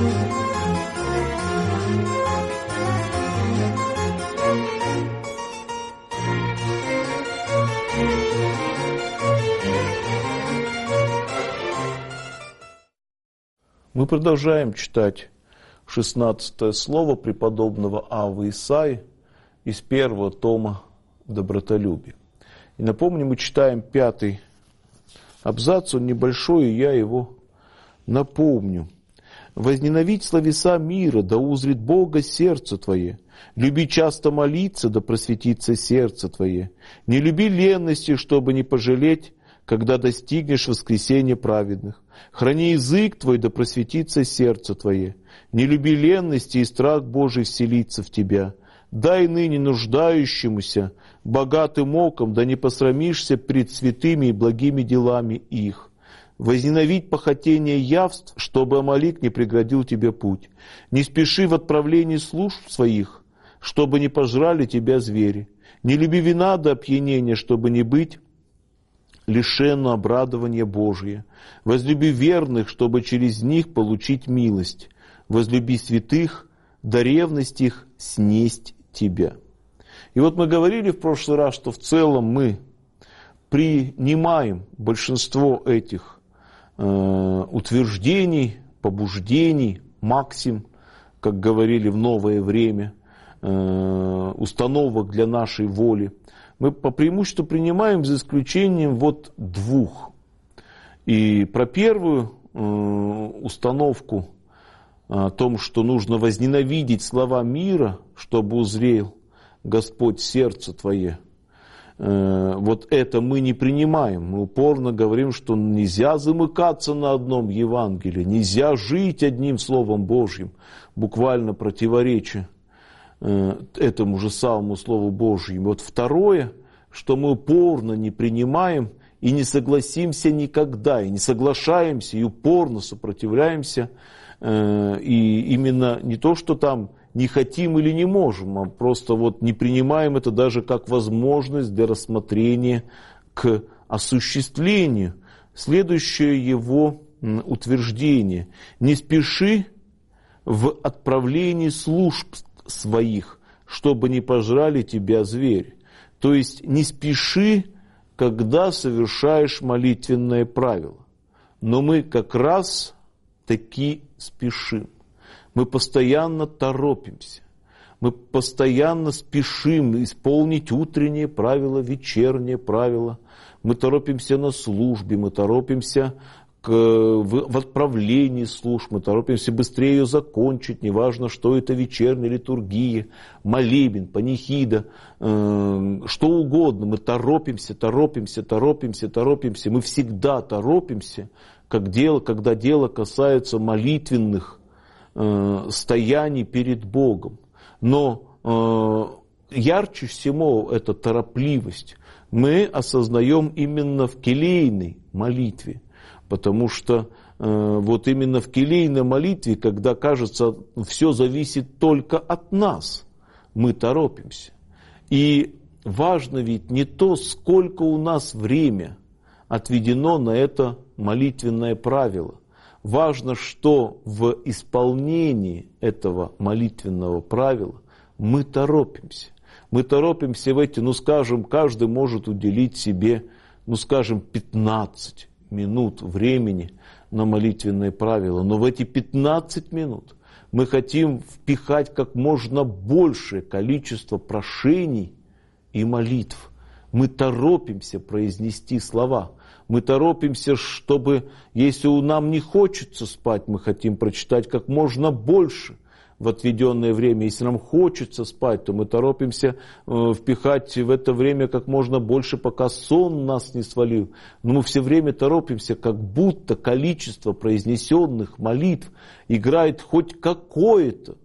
Мы продолжаем читать 16 слово преподобного Аввы Исаии из первого тома «Добротолюбие». И напомню, мы читаем 5 абзац, он небольшой, и я его напомню. «Возненавидь словеса мира, да узрит Бога сердце твое. Люби часто молиться, да просветится сердце твое. Не люби ленности, чтобы не пожалеть, когда достигнешь воскресения праведных. Храни язык твой, да просветится сердце твое. Не люби ленности, и страх Божий вселится в тебя. Дай ныне нуждающемуся, богатым оком, да не посрамишься пред святыми и благими делами их. Возненавидь похотение явств, чтобы Амалик не преградил тебе путь. Не спеши в отправлении служб своих, чтобы не пожрали тебя звери. Не люби вина до опьянения, чтобы не быть лишенно обрадования Божия. Возлюби верных, чтобы через них получить милость. Возлюби святых, да ревность их снесть тебя». И вот мы говорили в прошлый раз, что в целом мы принимаем большинство этих утверждений, побуждений, максим, как говорили в новое время, установок для нашей воли. Мы по преимуществу принимаем за исключением вот 2. И про первую установку о том, что нужно возненавидеть слова мира, чтобы узрел Господь сердце твое, вот это мы не принимаем. Мы упорно говорим, что нельзя замыкаться на одном Евангелии, нельзя жить одним Словом Божьим, буквально противоречия этому же самому Слову Божьему. Вот второе, что мы упорно не принимаем и не согласимся никогда, и не соглашаемся, и упорно сопротивляемся, и именно не то, что там не хотим или не можем, а просто вот не принимаем это даже как возможность для рассмотрения к осуществлению. Следующее его утверждение: «Не спеши в отправлении служб своих, чтобы не пожрали тебя звери». То есть не спеши, когда совершаешь молитвенное правило. Но мы как раз таки спешим. Мы постоянно торопимся. Мы постоянно спешим исполнить утреннее правило, вечернее правило. Мы торопимся на службе, мы торопимся в отправлении служб, мы торопимся быстрее ее закончить, неважно, что это вечерняя литургия, молебен, панихида, что угодно. Мы торопимся. Мы всегда торопимся, когда дело касается молитвенных стояний перед Богом. Но ярче всего эта торопливость мы осознаем именно в келейной молитве. Потому что вот именно в келейной молитве, когда, кажется, все зависит только от нас, мы торопимся. И важно ведь не то, сколько у нас время отведено на это молитвенное правило. Важно, что в исполнении этого молитвенного правила мы торопимся. Мы торопимся в эти, скажем, каждый может уделить себе, 15 минут времени на молитвенное правило. Но в эти 15 минут мы хотим впихать как можно большее количество прошений и молитв. Мы торопимся произнести слова. Мы торопимся, чтобы, если нам не хочется спать, мы хотим прочитать как можно больше в отведенное время. Если нам хочется спать, то мы торопимся впихать в это время как можно больше, пока сон нас не свалил. Но мы все время торопимся, как будто количество произнесенных молитв играет хоть какое-то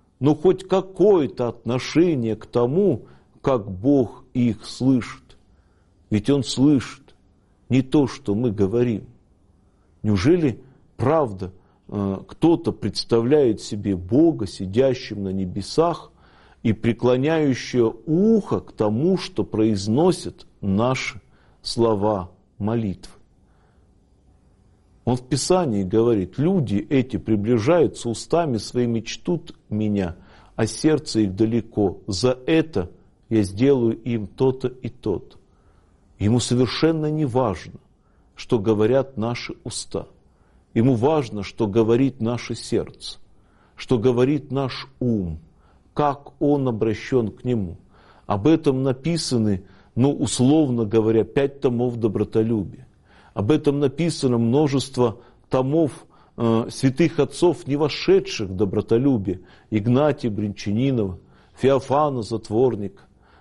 отношение к тому, как Бог их слышит. Ведь Он слышит не то, что мы говорим. Неужели правда кто-то представляет себе Бога, сидящим на небесах и преклоняющего ухо к тому, что произносят наши слова молитвы? Он в Писании говорит: люди эти приближаются устами своими, чтут меня, а сердце их далеко. За это я сделаю им то-то и то-то. Ему совершенно не важно, что говорят наши уста. Ему важно, что говорит наше сердце, что говорит наш ум, как он обращен к нему. Об этом написаны, условно говоря, 5 томов добротолюбия. Об этом написано множество томов святых отцов, не вошедших в добротолюбие. Игнатия Бринчанинова, Феофана Затворника,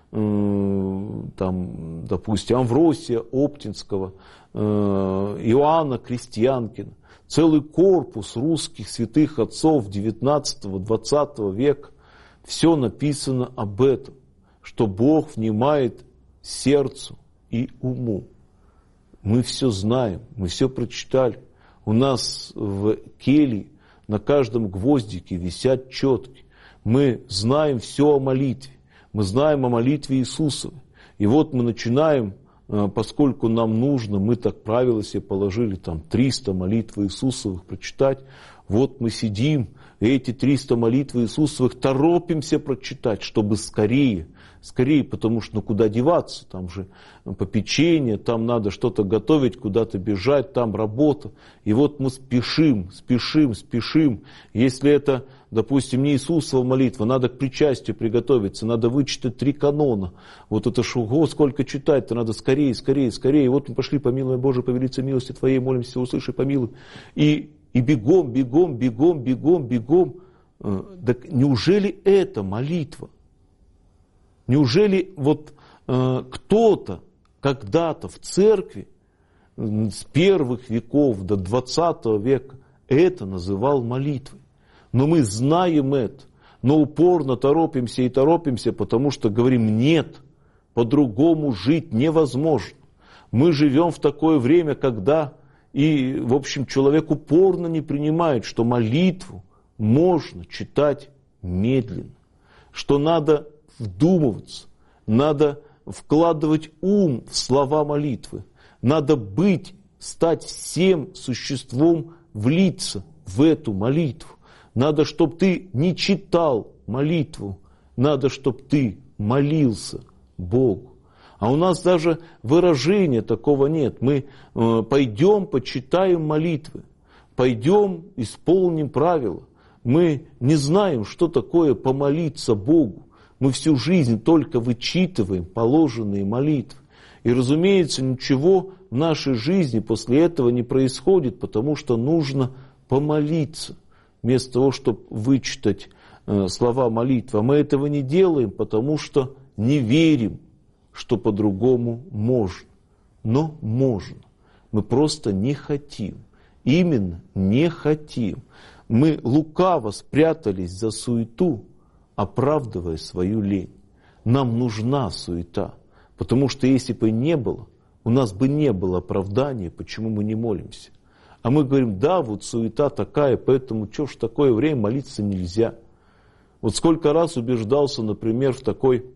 допустим, Амвросия Оптинского, Иоанна Крестьянкина. Целый корпус русских святых отцов XIX-XX века. Все написано об этом, что Бог внимает сердцу и уму. Мы все знаем, мы все прочитали. У нас в келье на каждом гвоздике висят четки. Мы знаем все о молитве. Мы знаем о молитве Иисусовой. И вот мы начинаем, поскольку нам нужно, мы так правило себе положили 300 молитв Иисусовых прочитать. Вот мы сидим, и эти 300 молитв Иисусовых торопимся прочитать, чтобы скорее, потому что куда деваться, там же попечение, там надо что-то готовить, куда-то бежать, там работа. И вот мы спешим. Если это, допустим, не Иисусова молитва, надо к причастию приготовиться, надо вычитать 3 канона. Вот это сколько читать-то, надо скорее. И вот мы пошли, помилуй Боже, по велице милости Твоей, молимся, услыши, помилуй. И бегом. Так неужели это молитва? Неужели кто-то когда-то в церкви с первых веков до 20 века это называл молитвой? Но мы знаем это, но упорно торопимся, потому что говорим: нет, по-другому жить невозможно. Мы живем в такое время, когда человек упорно не принимает, что молитву можно читать медленно, что надо вдумываться, надо вкладывать ум в слова молитвы, надо стать всем существом, влиться в эту молитву. Надо, чтобы ты не читал молитву, надо, чтобы ты молился Богу. А у нас даже выражения такого нет. Мы пойдем, почитаем молитвы, пойдем, исполним правила. Мы не знаем, что такое помолиться Богу. Мы всю жизнь только вычитываем положенные молитвы. И, разумеется, ничего в нашей жизни после этого не происходит, потому что нужно помолиться, вместо того, чтобы вычитать слова молитвы. А мы этого не делаем, потому что не верим, что по-другому можно. Но можно. Мы просто не хотим. Именно не хотим. Мы лукаво спрятались за суету, оправдывая свою лень. Нам нужна суета, потому что если бы не было, у нас бы не было оправдания, почему мы не молимся. А мы говорим: да, вот суета такая, поэтому что ж в такое время молиться нельзя. Вот сколько раз убеждался, например, в такой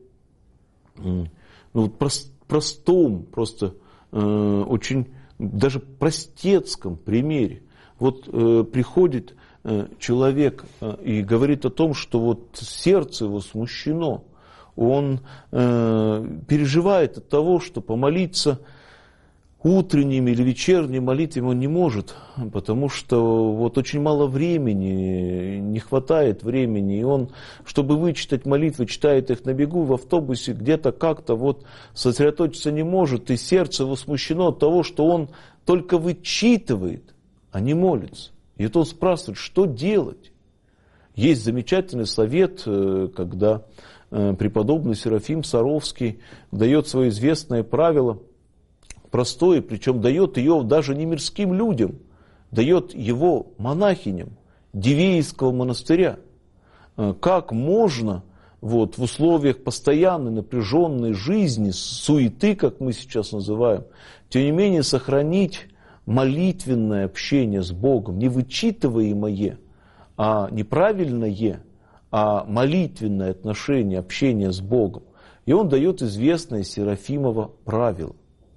простом, просто очень даже простецком примере. Вот приходит человек и говорит о том, что вот сердце его смущено. Он переживает от того, что помолиться утренними или вечерними молитвами он не может, потому что вот очень мало времени, не хватает времени, и он, чтобы вычитать молитвы, читает их на бегу, в автобусе, где-то как-то вот сосредоточиться не может, и сердце его смущено от того, что он только вычитывает, а не молится. И вот он спрашивает, что делать? Есть замечательный совет, когда преподобный Серафим Саровский дает свое известное правило, простое, причем дает ее даже не мирским людям, дает его монахиням Дивеевского монастыря. Как можно в условиях постоянной напряженной жизни, суеты, как мы сейчас называем, тем не менее сохранить молитвенное общение с Богом, не вычитываемое, а неправильное, а молитвенное отношение, общение с Богом. И он дает известное Серафимово правило.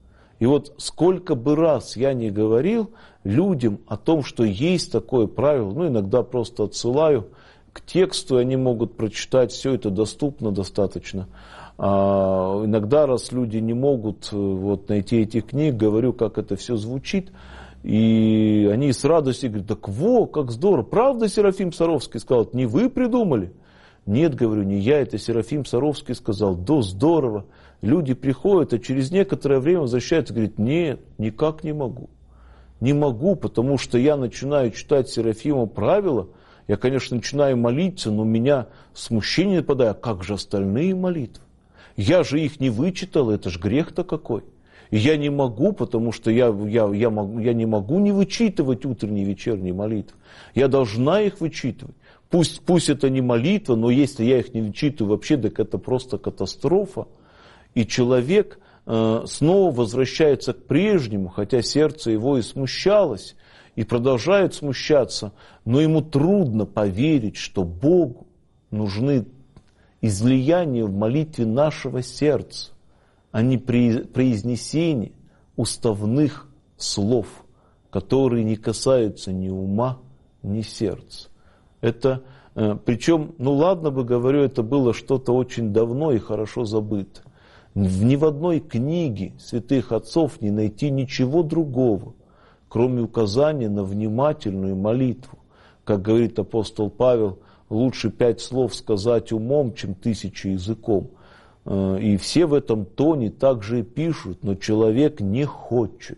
И вот сколько бы раз я не говорил людям о том, что есть такое правило, ну иногда просто отсылаю к тексту, они могут прочитать, все это доступно достаточно. А иногда, раз люди не могут вот, найти этих книг, говорю, как это все звучит, и они с радостью говорят, так во, как здорово, правда Серафим Саровский сказал, не вы придумали? Нет, говорю, не я, это Серафим Саровский сказал, да здорово. Люди приходят, а через некоторое время возвращаются, говорят, нет, никак не могу. Не могу, потому что я начинаю читать Серафима правила, я, конечно, начинаю молиться, но у меня смущение нападает, а как же остальные молитвы? Я же их не вычитал, это же грех-то какой. И я не могу, потому что я не могу не вычитывать утренние и вечерние молитвы. Я должна их вычитывать. Пусть это не молитва, но если я их не вычитываю вообще, так это просто катастрофа. И человек снова возвращается к прежнему, хотя сердце его и смущалось, и продолжает смущаться, но ему трудно поверить, что Богу нужны излияния в молитве нашего сердца, а не произнесение уставных слов, которые не касаются ни ума, ни сердца. Это, причем, ну ладно бы, говорю, это было что-то очень давно и хорошо забыто. Ни в одной книге святых отцов не найти ничего другого, кроме указания на внимательную молитву. Как говорит апостол Павел, лучше 5 слов сказать умом, чем 1000 языком. И все в этом тоне также и пишут, но человек не хочет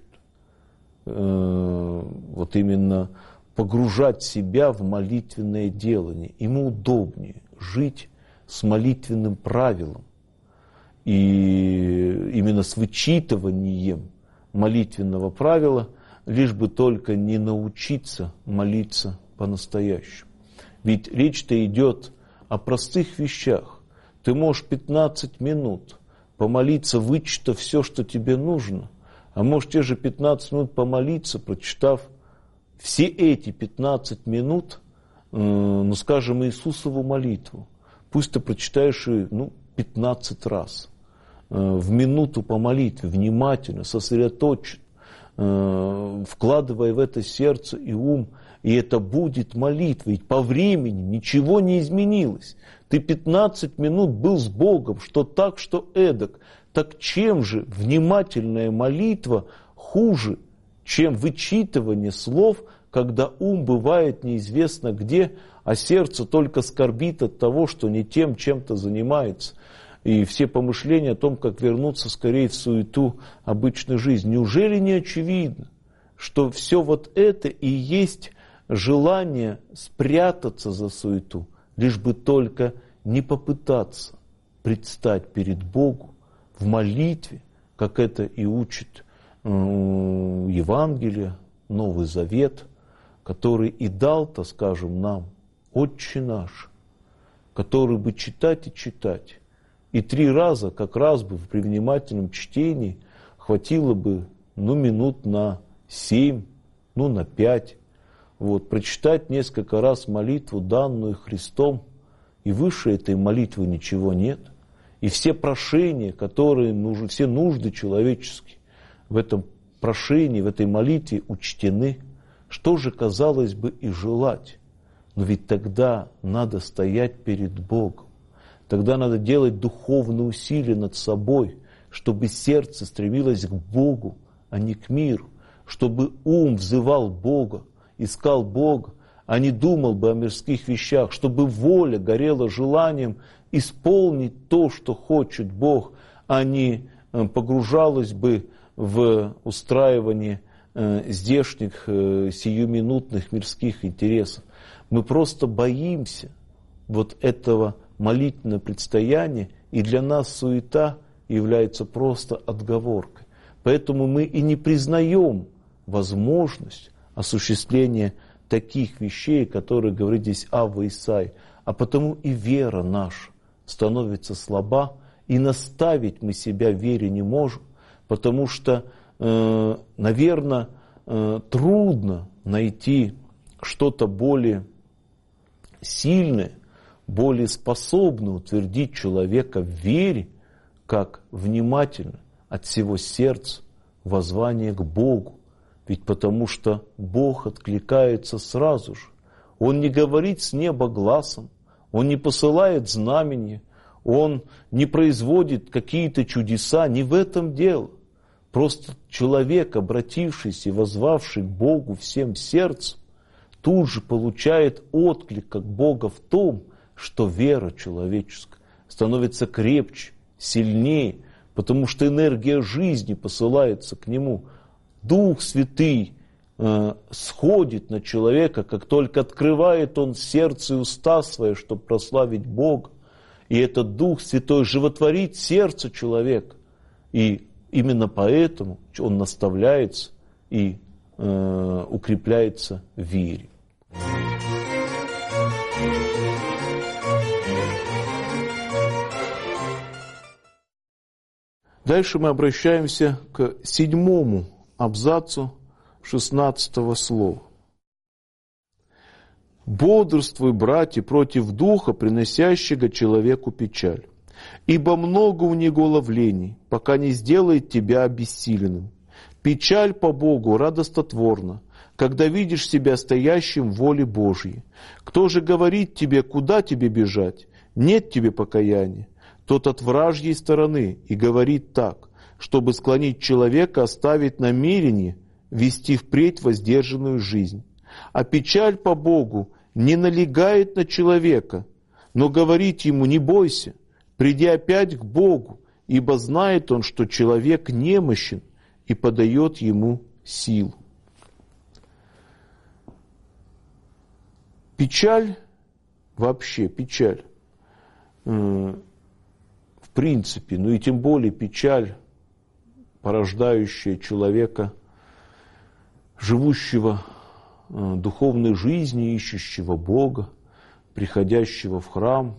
вот именно погружать себя в молитвенное делание. Ему удобнее жить с молитвенным правилом. И именно с вычитыванием молитвенного правила, лишь бы только не научиться молиться по-настоящему. Ведь речь-то идет о простых вещах. Ты можешь 15 минут помолиться, вычитав все, что тебе нужно, а можешь те же 15 минут помолиться, прочитав все эти 15 минут, ну скажем, Иисусову молитву. Пусть ты прочитаешь ее 15 раз. В минуту по молитве, внимательно, сосредоточен, вкладывая в это сердце и ум, и это будет молитва. Ведь по времени ничего не изменилось. Ты 15 минут был с Богом, что так, что эдак. Так чем же внимательная молитва хуже, чем вычитывание слов, когда ум бывает неизвестно где, а сердце только скорбит от того, что не тем чем-то занимается. И все помышления о том, как вернуться скорее в суету обычной жизни. Неужели не очевидно, что все вот это и есть желание спрятаться за суету, лишь бы только не попытаться предстать перед Богом в молитве, как это и учит Евангелие, Новый Завет, который и дал-то, скажем, нам, Отче наш, который бы читать и читать. И 3 раза, как раз бы при внимательном чтении, хватило бы минут на 7, на 5. Вот, прочитать несколько раз молитву, данную Христом, и выше этой молитвы ничего нет. И все прошения, которые нужны, все нужды человеческие в этом прошении, в этой молитве учтены. Что же, казалось бы, и желать? Но ведь тогда надо стоять перед Богом. Тогда надо делать духовные усилия над собой, чтобы сердце стремилось к Богу, а не к миру. Чтобы ум взывал Бога, искал Бога, а не думал бы о мирских вещах. Чтобы воля горела желанием исполнить то, что хочет Бог, а не погружалась бы в устраивание здешних сиюминутных мирских интересов. Мы просто боимся вот этого молитвенное предстояние, и для нас суета является просто отговоркой. Поэтому мы и не признаем возможность осуществления таких вещей, которые говорит здесь Авва Исаия, а потому и вера наша становится слаба, и наставить мы себя в вере не можем, потому что, наверное, трудно найти что-то более сильное, более способны утвердить человека в вере, как внимательно от всего сердца воззвание к Богу. Ведь потому что Бог откликается сразу же. Он не говорит с неба гласом, Он не посылает знамения, Он не производит какие-то чудеса, не в этом дело. Просто человек, обратившийся и воззвавший к Богу всем сердцем, тут же получает отклик от Бога в том, что вера человеческая становится крепче, сильнее, потому что энергия жизни посылается к нему. Дух Святый сходит на человека, как только открывает он сердце и уста свои, чтобы прославить Бога. И этот Дух Святой животворит сердце человека. И именно поэтому он наставляется и укрепляется в вере. Дальше мы обращаемся к 7 абзацу 16 слова. «Бодрствуй, братья, против духа, приносящего человеку печаль, ибо много у него ловлений, пока не сделает тебя обессиленным. Печаль по Богу радостотворна, когда видишь себя стоящим в воле Божьей. Кто же говорит тебе, куда тебе бежать? Нет тебе покаяния. Тот от вражьей стороны и говорит так, чтобы склонить человека оставить намерение вести впредь воздержанную жизнь. А печаль по Богу не налегает на человека, но говорит ему: не бойся, приди опять к Богу, ибо знает он, что человек немощен, и подает ему силу». Печаль, вообще печаль, в принципе, ну и тем более печаль, порождающая человека, живущего духовной жизнью, ищущего Бога, приходящего в храм,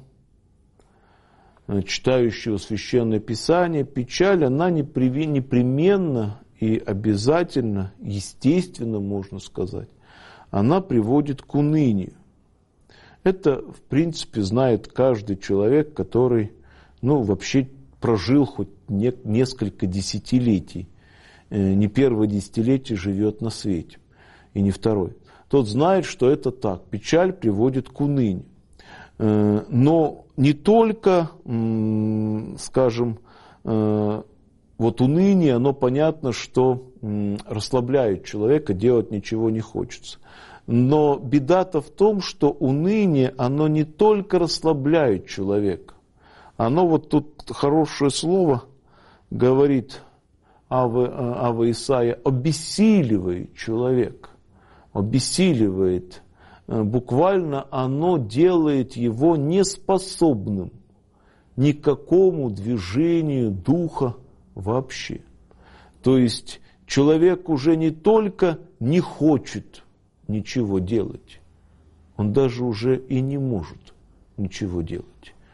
читающего Священное Писание, печаль, она непременно и обязательно, естественно, можно сказать, она приводит к унынию. Это, в принципе, знает каждый человек, который, вообще прожил хоть несколько десятилетий, не первое десятилетие живет на свете, и не второй. Тот знает, что это так. Печаль приводит к унынию. Но не только, скажем, вот уныние, оно понятно, что расслабляет человека, делать ничего не хочется. Но беда-то в том, что уныние, оно не только расслабляет человека. Оно вот тут хорошее слово говорит Ава Исаия, обессиливает человека. Обессиливает. Буквально оно делает его неспособным ни к какому движению духа вообще. То есть человек уже не только не хочет ничего делать, он даже уже и не может ничего делать.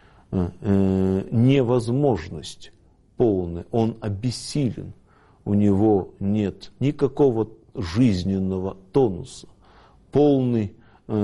Невозможность полная, он обессилен, у него нет никакого жизненного тонуса, полный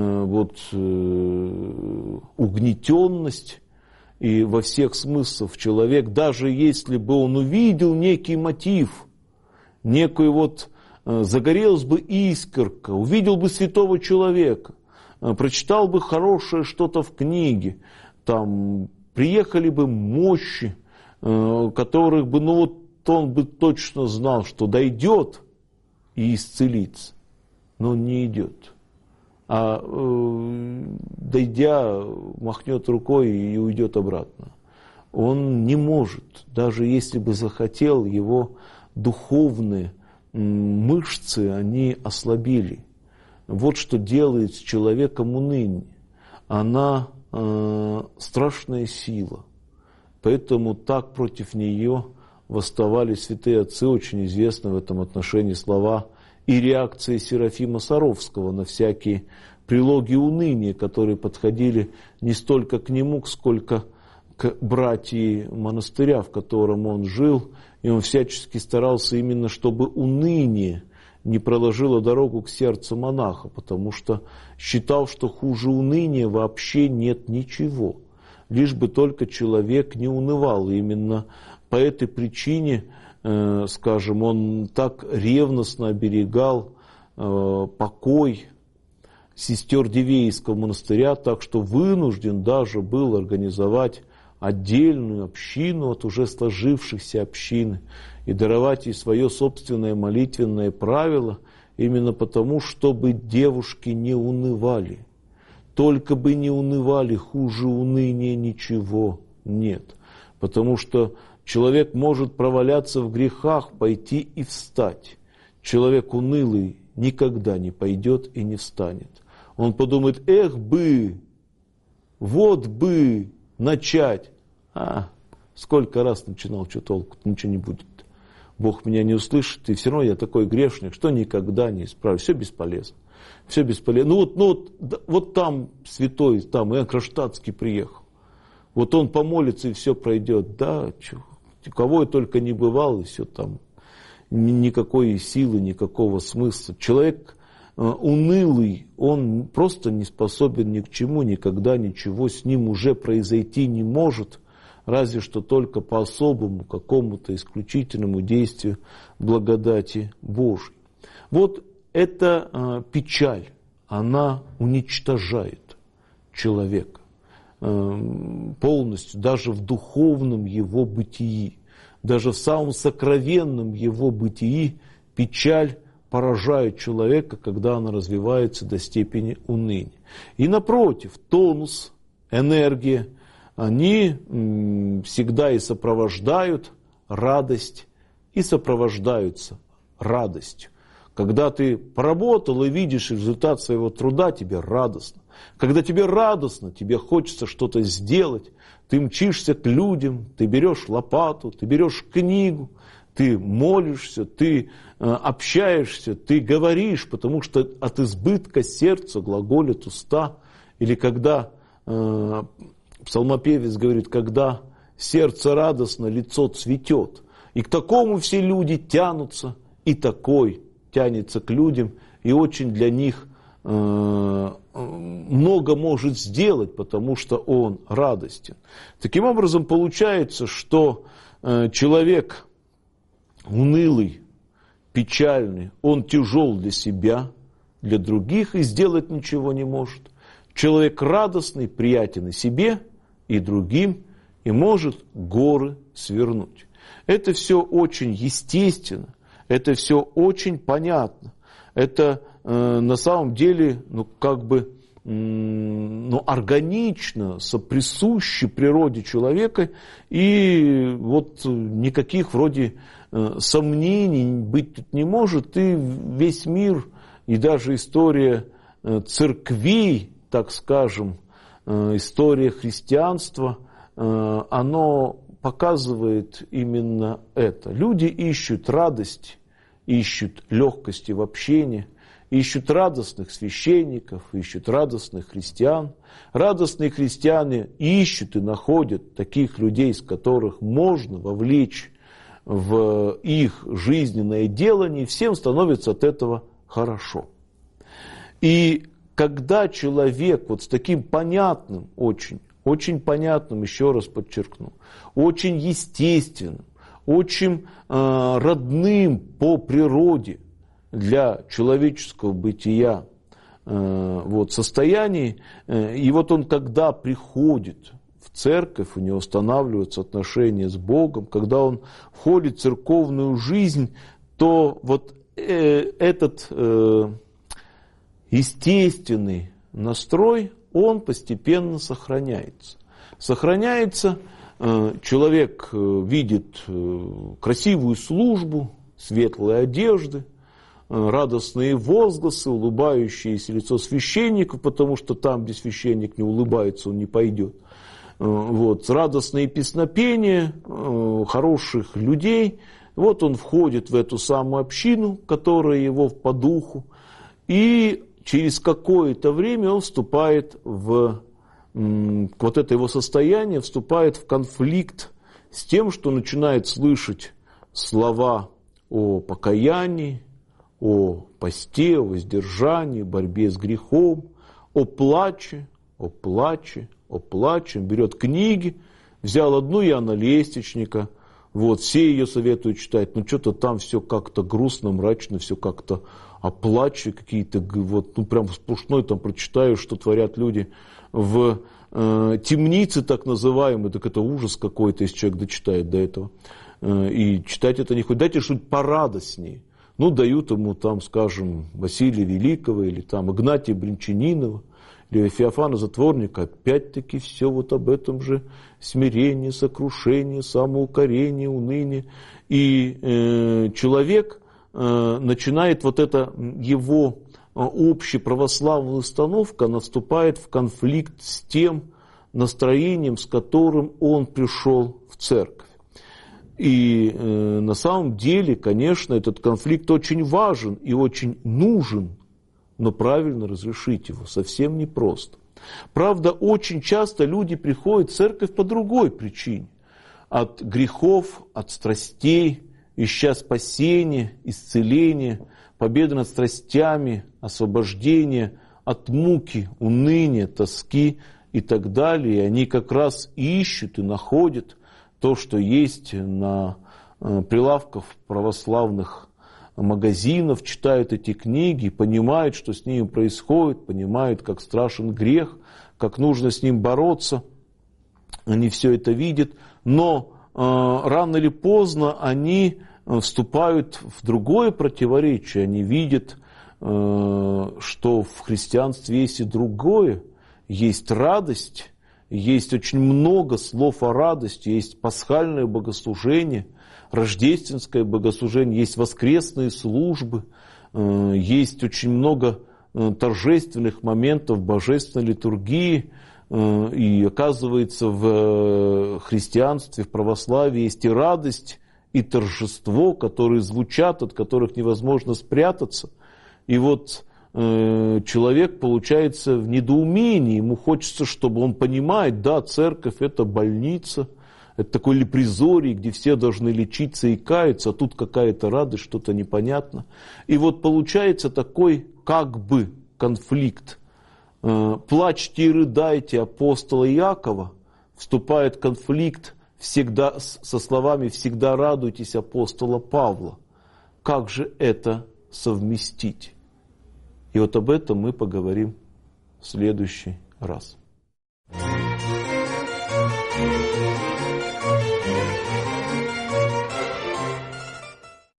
угнетенность, и во всех смыслах человек, даже если бы он увидел некий мотив, некую загорелась бы искорка, увидел бы святого человека, прочитал бы хорошее что-то в книге, там приехали бы мощи, которых бы, он бы точно знал, что дойдет и исцелится, но он не идет. А дойдя, махнет рукой и уйдет обратно. Он не может, даже если бы захотел, его духовные мышцы, они ослабели. Вот что делает с человеком уныние. Она страшная сила. Поэтому так против нее восставали святые отцы, очень известны в этом отношении слова и реакции Серафима Саровского на всякие прилоги уныния, которые подходили не столько к нему, сколько к братьям монастыря, в котором он жил, и он всячески старался именно, чтобы уныние не проложило дорогу к сердцу монаха, потому что считал, что хуже уныния вообще нет ничего, лишь бы только человек не унывал. И именно по этой причине скажем, он так ревностно оберегал покой сестер Дивеевского монастыря, так что вынужден даже был организовать отдельную общину от уже сложившихся общин и даровать ей свое собственное молитвенное правило, именно потому, чтобы девушки не унывали. Только бы не унывали, хуже уныния ничего нет. Потому что человек может проваляться в грехах, пойти и встать. Человек унылый никогда не пойдет и не встанет. Он подумает: эх бы, вот бы начать. Сколько раз начинал, что толку, ничего не будет. Бог меня не услышит, и все равно я такой грешник, что никогда не исправлю. Все бесполезно. Все бесполезно. Вот там святой, там Иоанн Кронштадтский приехал. Вот он помолится, и все пройдет. Да, у кого я только не бывал, и все там. Никакой силы, никакого смысла. Человек унылый, он просто не способен ни к чему, никогда ничего с ним уже произойти не может, разве что только по особому, какому-то исключительному действию благодати Божьей. Вот эта печаль, она уничтожает человека полностью, даже в духовном его бытии, даже в самом сокровенном его бытии печаль поражает человека, когда она развивается до степени уныния. И напротив, тонус, энергия, они всегда и сопровождают радость, и сопровождаются радостью. Когда ты поработал и видишь результат своего труда, тебе радостно. Когда тебе радостно, тебе хочется что-то сделать, ты мчишься к людям, ты берешь лопату, ты берешь книгу, ты молишься, ты общаешься, ты говоришь, потому что от избытка сердца глаголят уста. Или когда псалмопевец говорит: когда сердце радостно, лицо цветет. И к такому все люди тянутся, и такой тянется к людям, и очень для них много может сделать, потому что он радостен. Таким образом, получается, что человек унылый, печальный, он тяжел для себя, для других и сделать ничего не может. Человек радостный, приятен и себе, и другим, и может горы свернуть. Это все очень естественно, это все очень понятно. Это на самом деле, органично, соприсуще природе человека, и вот никаких вроде сомнений быть тут не может, и весь мир, и даже история церквей, так скажем, история христианства, оно показывает именно это. Люди ищут радость, ищут легкости в общении, ищут радостных священников, ищут радостных христиан. Радостные христиане ищут и находят таких людей, с которых можно вовлечь в их жизненное делание, и всем становится от этого хорошо. И когда человек вот с таким понятным, очень понятным, еще раз подчеркну, очень естественным, очень родным по природе для человеческого бытия состоянии, и вот он когда приходит в церковь, у него устанавливаются отношения с Богом, когда он входит в церковную жизнь, то вот этот естественный настрой, он постепенно сохраняется. Сохраняется, человек видит красивую службу, светлые одежды, радостные возгласы, улыбающееся лицо священника, потому что там, где священник не улыбается, он не пойдет. Радостные песнопения хороших людей. Вот он входит в эту самую общину, которая его по духу, и через какое-то время он вступает вот это его состояние, вступает в конфликт с тем, что начинает слышать слова о покаянии, о посте, о воздержании, борьбе с грехом, о плаче. Он берет книги, взял одну Иоанна Лестничника, Вот, все ее советуют читать, но что-то там все как-то грустно, мрачно, все как-то оплачу, какие-то, вот, ну прям сплошной там прочитаю, что творят люди в темнице так называемой, так это ужас какой-то, если человек дочитает до этого. И читать это не хоть. Дайте что-нибудь порадостнее. Ну, дают ему там, скажем, Василия Великого или там Игнатия Бринчанинова или Феофана Затворника. Опять-таки все вот об этом же: смирение, сокрушение, самоукорение, уныние. И человек начинает вот это его общеправославная установка, она вступает в конфликт с тем настроением, с которым он пришел в церковь. И на самом деле, конечно, этот конфликт очень важен и очень нужен, но правильно разрешить его совсем непросто. Правда, очень часто люди приходят в церковь по другой причине. От грехов, от страстей, ища спасения, исцеления, победы над страстями, освобождения от муки, уныния, тоски и так далее. И они как раз ищут и находят то, что есть на прилавках православных магазинов, читают эти книги, понимают, что с ними происходит, понимают, как страшен грех, как нужно с ним бороться. Они все это видят, но рано или поздно они вступают в другое противоречие. Они видят, что в христианстве есть и другое. Есть радость, есть очень много слов о радости, есть пасхальное богослужение, рождественское богослужение, есть воскресные службы, есть очень много торжественных моментов божественной литургии. И оказывается, в христианстве, в православии есть и радость, и торжество, которые звучат, от которых невозможно спрятаться. И вот человек получается в недоумении, ему хочется, чтобы он понимает, да, церковь это больница, это такой лепризорий, где все должны лечиться и каяться, а тут какая-то радость, что-то непонятно. И вот получается такой как бы конфликт. Плачьте и рыдайте апостола Иакова, вступает в конфликт всегда, со словами «всегда радуйтесь» апостола Павла. Как же это совместить? И вот об этом мы поговорим в следующий раз.